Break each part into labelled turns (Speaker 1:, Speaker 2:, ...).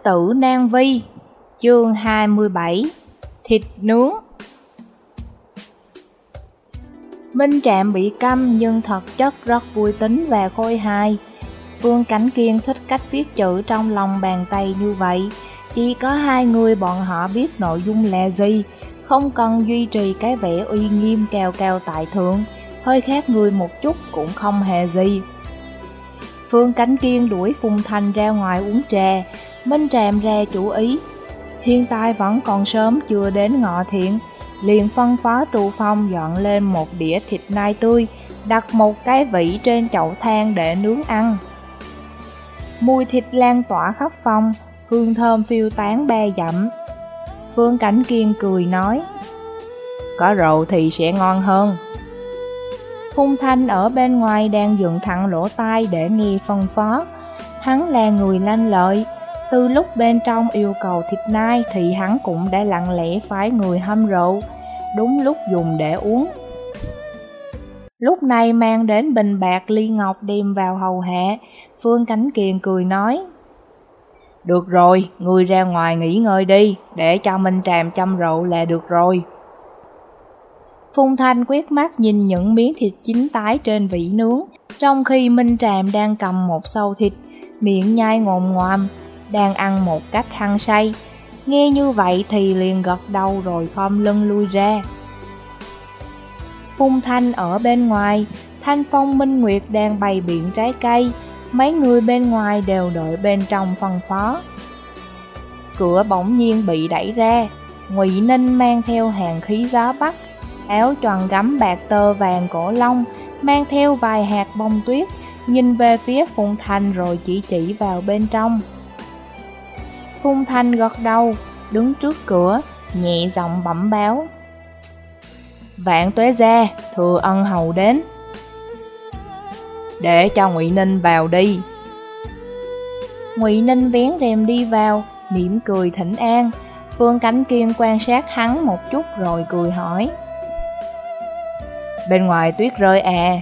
Speaker 1: tử Nan Vi. Chương 27. Thịt nướng. Minh Trạm bị câm nhưng thật chất rất vui tính và khôi hài. Phương Cảnh Kiên thích cách viết chữ trong lòng bàn tay như vậy. Chỉ có hai người bọn họ biết nội dung là gì, không cần duy trì cái vẻ uy nghiêm cao cao tại thượng, hơi khác người một chút cũng không hề gì. Phương Cảnh Kiên đuổi Phùng Thành ra ngoài uống trà. Minh Trạm ra chủ ý, hiện tại vẫn còn sớm chưa đến ngọ thiện, liền phân phó Trù Phong dọn lên một đĩa thịt nai tươi, đặt một cái vỉ trên chậu than để nướng ăn. Mùi thịt lan tỏa khắp phòng, hương thơm phiêu tán ba dặm. Phương Cảnh Kiên cười nói, có rượu thì sẽ ngon hơn. Phùng Thanh ở bên ngoài đang dựng thẳng lỗ tai để nghe phân phó. Hắn là người lanh lợi, từ lúc bên trong yêu cầu thịt nai thì hắn cũng đã lặng lẽ phái người hâm rượu, đúng lúc dùng để uống. Lúc này mang đến bình bạc ly ngọc đem vào hầu hạ. Phương Cảnh Kiên cười nói, được rồi, ngươi ra ngoài nghỉ ngơi đi, để cho Minh Trạm châm rượu là được rồi. Phùng Thanh quét mắt nhìn những miếng thịt chín tái trên vỉ nướng, trong khi Minh Trạm đang cầm một sâu thịt, miệng nhai ngồm ngoàm, đang ăn một cách hăng say. Nghe như vậy thì liền gật đầu rồi khom lưng lui ra. Phùng Thanh ở bên ngoài, Thanh Phong Minh Nguyệt đang bày biện trái cây, mấy người bên ngoài đều đợi bên trong phân phó. Cửa bỗng nhiên bị đẩy ra, Ngụy Ninh mang theo hàng khí gió bắc, áo choàng gấm bạc tơ vàng cổ long, mang theo vài hạt bông tuyết, nhìn về phía Phùng Thanh rồi chỉ vào bên trong. Phùng Thanh gật đầu, đứng trước cửa, nhẹ giọng bẩm báo, Vạn Tuế Gia, thừa ân hầu đến. Để cho Ngụy Ninh vào đi. Ngụy Ninh vén rèm đi vào, mỉm cười thỉnh an. Phương Cảnh Kiên quan sát hắn một chút rồi cười hỏi, bên ngoài tuyết rơi à?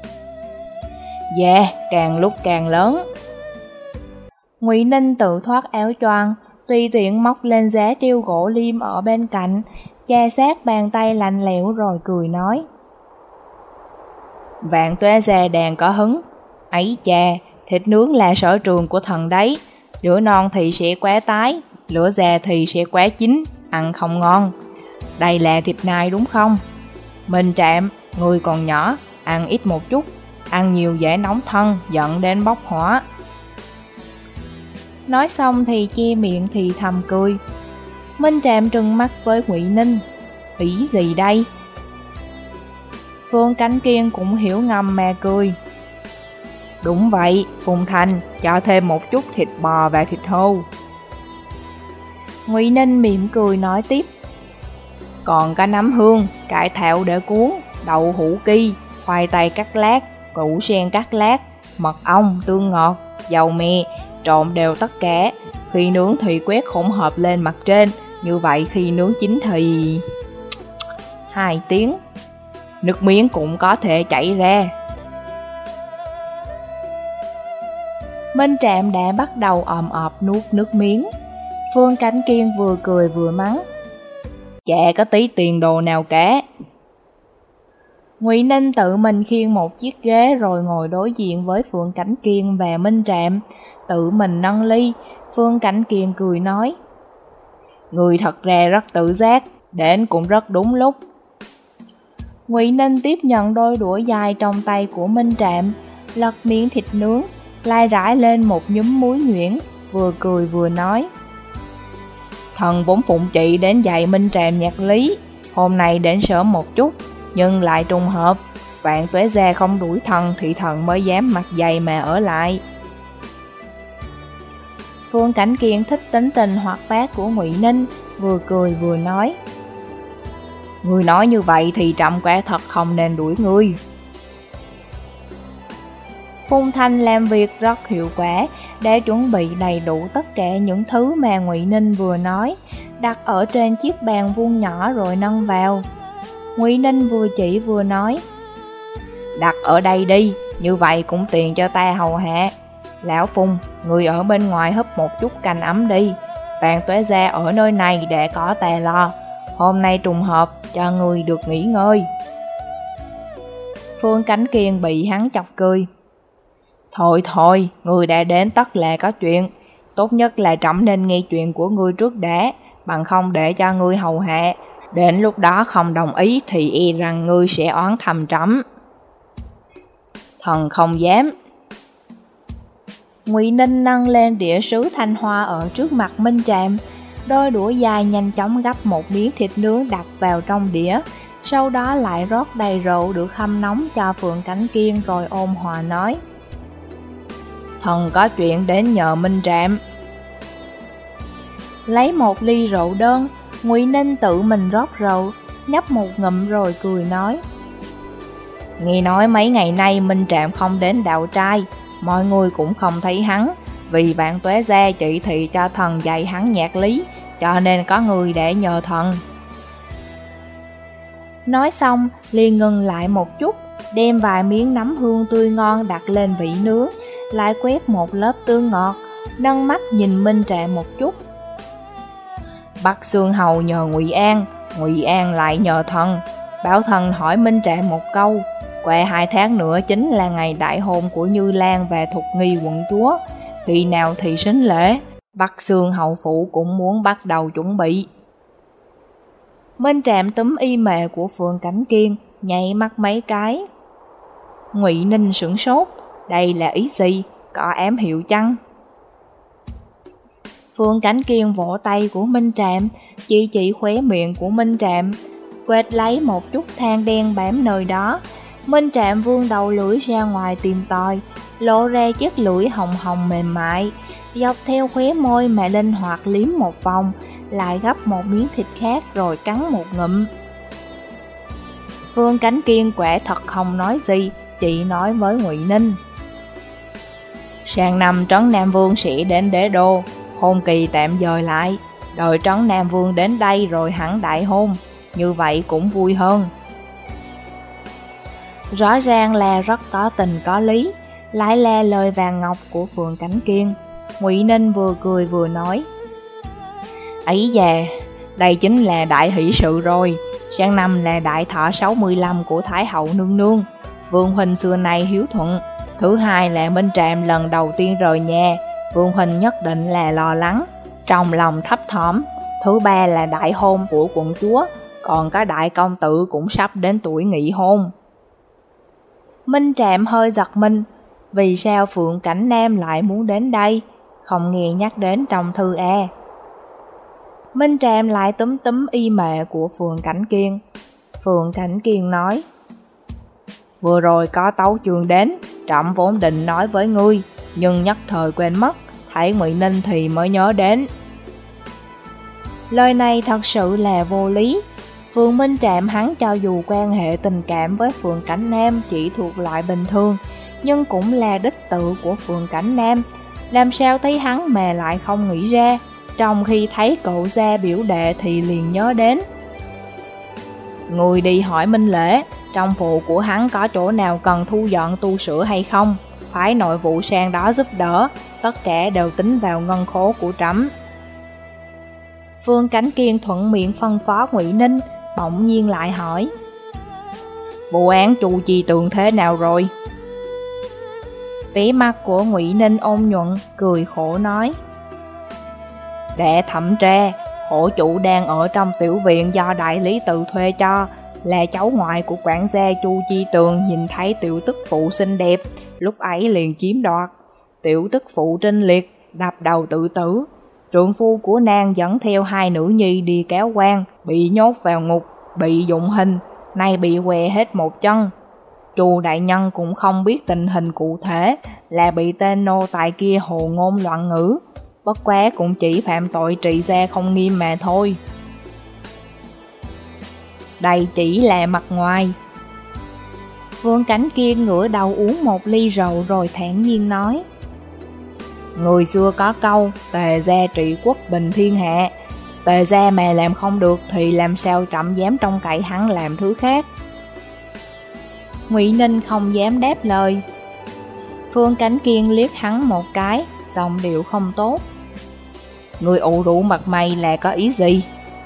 Speaker 1: Dạ, càng lúc càng lớn. Ngụy Ninh tự thoát áo choàng, tùy tiện móc lên giá treo gỗ liêm ở bên cạnh, chà sát bàn tay lạnh lẽo rồi cười nói, Vạn Tuế Gia đang có hứng. Ấy chà, thịt nướng là sở trường của thần đấy. Lửa non thì sẽ quá tái, lửa già thì sẽ quá chín, ăn không ngon. Đây là thịt nai đúng không? Minh Trạm, người còn nhỏ, ăn ít một chút, ăn nhiều dễ nóng thân, giận đến bốc hỏa. Nói xong thì che miệng thì thầm cười. Minh Trạm trừng mắt với Ngụy Ninh, ý gì đây? Phương Cảnh Kiên cũng hiểu ngầm mà cười. Đúng vậy, Phùng Thành, cho thêm một chút thịt bò và thịt hươu. Ngụy Ninh mỉm cười nói tiếp, còn có nấm hương, cải thảo để cuốn, đậu hũ ki, khoai tây cắt lát, củ sen cắt lát, mật ong, tương ngọt, dầu mè, trộn đều tất cả. Khi nướng thì quét hỗn hợp lên mặt trên, như vậy khi nướng chín thì 2 tiếng. Nước miếng cũng có thể chảy ra. Minh Trạm đã bắt đầu ồm ọp nuốt nước miếng. Phương Cảnh Kiên vừa cười vừa mắng, chả có tí tiền đồ nào cả. Ngụy Ninh tự mình khiêng một chiếc ghế rồi ngồi đối diện với Phương Cảnh Kiên và Minh Trạm, tự mình nâng ly. Phương Cảnh Kiên cười nói, người thật ra rất tự giác, đến cũng rất đúng lúc. Ngụy Ninh tiếp nhận đôi đũa dài trong tay của Minh Trạm, lật miếng thịt nướng, lai rải lên một nhúm muối nhuyễn, vừa cười vừa nói, thần vốn phụng chị đến dạy Minh Trạm nhạc lý, hôm nay đến sớm một chút, nhưng lại trùng hợp, Vạn Tuế Gia không đuổi thần thì thần mới dám mặc giày mà ở lại. Phương Cảnh Kiên thích tính tình hoạt bát của Ngụy Ninh, vừa cười vừa nói, ngươi nói như vậy thì Trẫm quả thật không nên đuổi ngươi. Phùng Thanh làm việc rất hiệu quả, đã chuẩn bị đầy đủ tất cả những thứ mà Ngụy Ninh vừa nói, đặt ở trên chiếc bàn vuông nhỏ rồi nâng vào. Ngụy Ninh vừa chỉ vừa nói, đặt ở đây đi, như vậy cũng tiện cho ta hầu hạ. Lão Phùng, người ở bên ngoài húp một chút canh ấm đi. Vạn Tuế Gia ở nơi này để có tè lo. Hôm nay trùng hợp cho người được nghỉ ngơi. Phương Cánh Kiên bị hắn chọc cười. Thôi, người đã đến tất là có chuyện. Tốt nhất là trẫm nên nghe chuyện của ngươi trước đã, bằng không để cho ngươi hầu hạ. Đến lúc đó không đồng ý thì e rằng ngươi sẽ oán thầm trẫm. Thần không dám. Ngụy Ninh nâng lên đĩa sứ thanh hoa ở trước mặt Minh Trạm. Đôi đũa dài nhanh chóng gắp một miếng thịt nướng đặt vào trong đĩa, sau đó lại rót đầy rượu được hâm nóng cho Phượng Cánh Kiên rồi ôn hòa nói. Thần có chuyện đến nhờ Minh Trạm. Lấy một ly rượu đơn, Ngụy Ninh tự mình rót rượu, nhấp một ngụm rồi cười nói. Nghe nói mấy ngày nay Minh Trạm không đến đạo trai, mọi người cũng không thấy hắn, vì Vạn Tuế Gia chỉ thị cho thần dạy hắn nhạc lý, cho nên có người để nhờ thần. Nói xong, liền ngừng lại một chút, đem vài miếng nấm hương tươi ngon đặt lên vị nướng, lại quét một lớp tương ngọt, nâng mắt nhìn Minh Trạm một chút. Bắc Xương Hầu nhờ Ngụy An lại nhờ thần. Bảo thần hỏi Minh Trạm một câu, qua 2 tháng nữa chính là ngày đại hôn của Như Lan và Thục Nghi quận chúa. Khi nào thì sính lễ, Bắc Xương Hầu phủ cũng muốn bắt đầu chuẩn bị. Minh Trạm túm y mề của Phượng Cánh Kiên, nhảy mắt mấy cái. Ngụy Ninh sửng sốt, đây là ý gì, có ám hiệu chăng? Phượng Cánh Kiên vỗ tay của Minh Trạm, chỉ khóe miệng của Minh Trạm, quệt lấy một chút than đen bám nơi đó. Minh Trạm vươn đầu lưỡi ra ngoài tìm tòi, lộ ra chiếc lưỡi hồng hồng mềm mại, dọc theo khóe môi mà linh hoạt liếm một vòng, lại gấp một miếng thịt khác rồi cắn một ngụm. Phượng Cánh Kiên quả thật không nói gì, chỉ nói với Ngụy Ninh. Sang năm Trấn Nam Vương sẽ đến đế đô, hôn kỳ tạm dời lại, đợi Trấn Nam Vương đến đây rồi hẳn đại hôn, như vậy cũng vui hơn. Rõ ràng là rất có tình có lý, lại là lời vàng ngọc của Phượng Cánh Kiên. Ngụy Ninh vừa cười vừa nói. Ấy già, đây chính là đại hỷ sự rồi, sang năm là đại thọ 65 của Thái hậu nương nương. Vương huynh xưa nay hiếu thuận, thứ hai là Minh Trạm lần đầu tiên rời nhà, Vương huynh nhất định là lo lắng, trong lòng thấp thỏm. Thứ ba là đại hôn của quận chúa, còn có đại công tử cũng sắp đến tuổi nghị hôn. Minh Trạm hơi giật mình, vì sao Phượng Cảnh Nam lại muốn đến đây, không nghe nhắc đến trong thư a. Minh Trạm lại túm y mệ của Phượng Cảnh Kiên. Phượng Cảnh Kiên nói. Vừa rồi có tấu chương đến, trẫm vốn định nói với ngươi, nhưng nhất thời quên mất, thấy Ngụy Ninh thì mới nhớ đến. Lời này thật sự là vô lý. Phượng Minh Trạm hắn cho dù quan hệ tình cảm với Phượng Cảnh Nam chỉ thuộc loại bình thường, nhưng cũng là đích tự của Phượng Cảnh Nam, làm sao thấy hắn mà lại không nghĩ ra, trong khi thấy cậu gia biểu đệ thì liền nhớ đến. Người đi hỏi Minh Lễ, trong phủ của hắn có chỗ nào cần thu dọn tu sửa hay không, phái nội vụ sang đó giúp đỡ, tất cả đều tính vào ngân khố của trẫm. Phương Cảnh Kiên thuận miệng phân phó Ngụy Ninh, bỗng nhiên lại hỏi. Vụ án Chu Chi Tường thế nào rồi? Vẻ mặt của Ngụy Ninh ôn nhuận, cười khổ nói. Đã thẩm tra, hộ chủ đang ở trong tiểu viện do đại lý tự thuê cho, là cháu ngoại của quản gia Chu Chi Tường nhìn thấy tiểu tức phụ xinh đẹp, lúc ấy liền chiếm đoạt. Tiểu tức phụ trinh liệt, đập đầu tự tử. Trượng phu của nàng dẫn theo 2 nữ nhi đi kéo quan, bị nhốt vào ngục, bị dụng hình, nay bị què hết một chân. Chu đại nhân cũng không biết tình hình cụ thể, là bị tên nô tài kia hồ ngôn loạn ngữ, bất quá cũng chỉ phạm tội trị gia không nghiêm mà thôi. Đây chỉ là mặt ngoài. Vương Cảnh Kiên ngửa đầu uống một ly rượu rồi thản nhiên nói. Người xưa có câu, tề gia trị quốc bình thiên hạ. Tề gia mà làm không được thì làm sao trẫm dám trông cậy hắn làm thứ khác. Ngụy Ninh không dám đáp lời. Phương Cảnh Kiên liếc hắn một cái, giọng điệu không tốt. Người ủ rũ mặt mày là có ý gì?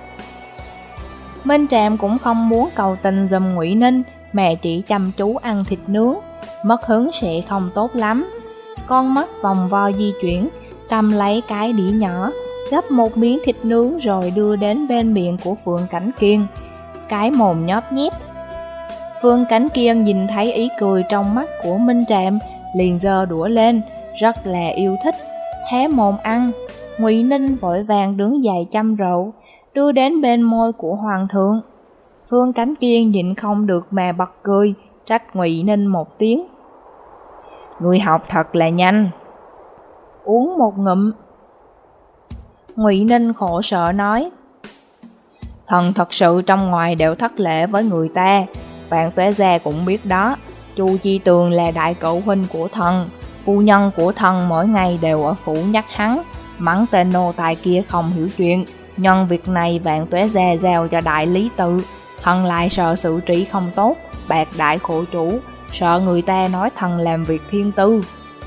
Speaker 1: Minh Trạm cũng không muốn cầu tình giùm Ngụy Ninh, mà chỉ chăm chú ăn thịt nướng, mất hứng sẽ không tốt lắm. Con mắt vòng vo di chuyển, cầm lấy cái đĩa nhỏ, gấp một miếng thịt nướng rồi đưa đến bên miệng của Phương Cảnh Kiên. Cái mồm nhóp nhép. Phương Cảnh Kiên nhìn thấy ý cười trong mắt của Minh Trạm, liền giơ đũa lên, rất là yêu thích, hé mồm ăn. Ngụy Ninh vội vàng đứng dậy châm rượu, đưa đến bên môi của Hoàng thượng. Phương Cảnh Kiên nhịn không được mà bật cười, trách Ngụy Ninh một tiếng. Người học thật là nhanh. Uống một ngụm. Ngụy Ninh khổ sở nói. Thần thật sự trong ngoài đều thất lễ với người ta, Vạn Tuế Gia cũng biết đó. Chu Chi Tường là đại cậu huynh của thần, phu nhân của thần mỗi ngày đều ở phủ nhắc hắn, mắng tên nô tài kia không hiểu chuyện. Nhân việc này Vạn Tuế Gia giao cho đại lý tự, thần lại sợ xử trí không tốt, bạc đại khổ chủ, sợ người ta nói thần làm việc thiên tư.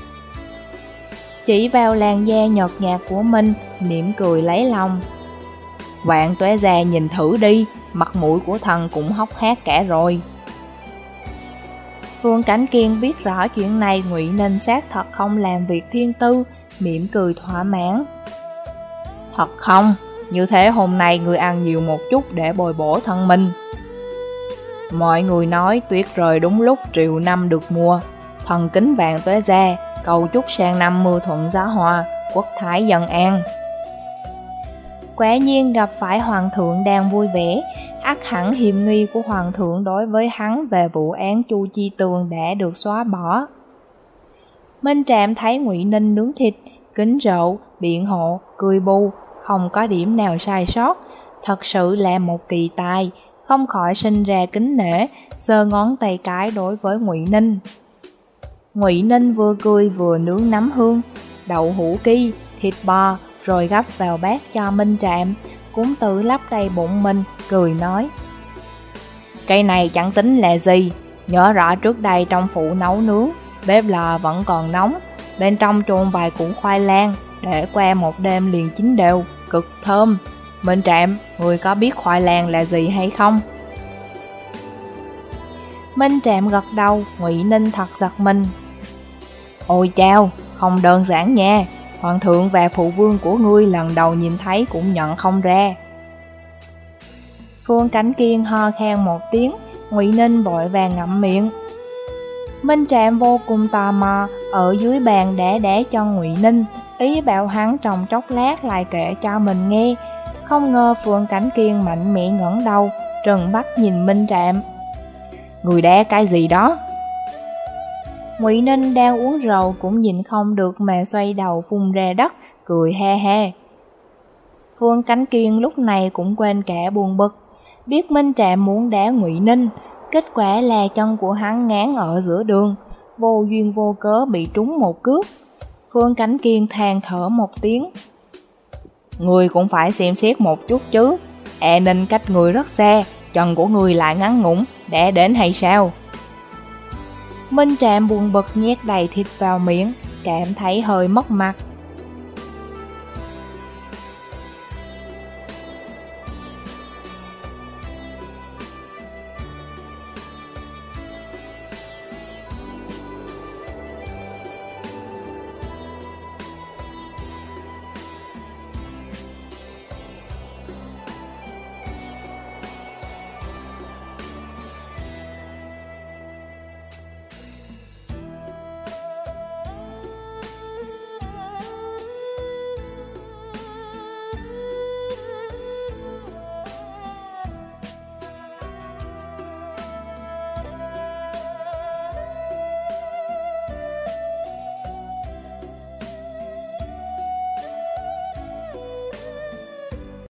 Speaker 1: Chỉ vào làn da nhợt nhạt của mình, mỉm cười lấy lòng. Vạn Tuế Gia nhìn thử đi, mặt mũi của thần cũng hốc hác cả rồi. Phương Cảnh Kiên biết rõ chuyện này Ngụy Ninh xác thật không làm việc thiên tư, mỉm cười thỏa mãn. Thật không? Như thế hôm nay người ăn nhiều một chút để bồi bổ thân mình. Mọi người nói tuyết rơi đúng lúc triệu năm được mùa. Thần kính Vạn Tuế Gia, cầu chúc sang năm mưa thuận gió hòa, quốc thái dân an. Quả nhiên gặp phải Hoàng thượng đang vui vẻ, ắt hẳn hiềm nghi của Hoàng thượng đối với hắn về vụ án Chu Chi Tường đã được xóa bỏ. Minh Trạm thấy Ngụy Ninh nướng thịt, kính rượu, biện hộ, cười bu, không có điểm nào sai sót, thật sự là một kỳ tài, không khỏi sinh ra kính nể, giơ ngón tay cái đối với Ngụy Ninh. Ngụy Ninh vừa cười vừa nướng nấm hương, đậu hũ ki, thịt bò, rồi gắp vào bát cho Minh Trạm, cũng tự lấp đầy bụng mình, cười nói. Cây này chẳng tính là gì, nhớ rõ trước đây trong phủ nấu nướng, bếp lò vẫn còn nóng, bên trong chôn vài củ khoai lang, để qua một đêm liền chín đều, cực thơm. Minh Trạm, người có biết khoai lang là gì hay không? Minh Trạm gật đầu, Ngụy Ninh thật giật mình. Ôi chao, không đơn giản nha, Hoàng thượng và phụ vương của ngươi lần đầu nhìn thấy cũng nhận không ra. Phương Cảnh Kiên ho khan một tiếng, Ngụy Ninh vội vàng ngậm miệng. Minh Trạm vô cùng tò mò, ở dưới bàn đá cho Ngụy Ninh, ý bảo hắn trong chốc lát lại kể cho mình nghe. Không ngờ Phương Cảnh Kiên mạnh mẽ ngẩng đầu, trừng mắt nhìn Minh Trạm. Người đá cái gì đó? Ngụy Ninh đang uống rượu cũng nhìn không được mà xoay đầu phun ra đất, cười ha ha. Phương Cảnh Kiên lúc này cũng quên cả buồn bực, biết Minh Trạm muốn đá Ngụy Ninh, kết quả là chân của hắn ngán ở giữa đường, vô duyên vô cớ bị trúng một cước. Phương Cảnh Kiên than thở một tiếng. Người cũng phải xem xét một chút chứ, Ninh cách người rất xa, chân của người lại ngắn ngủn, đã đến hay sao? Minh Trạm buồn bực nhét đầy thịt vào miệng, cảm thấy hơi mất mặt.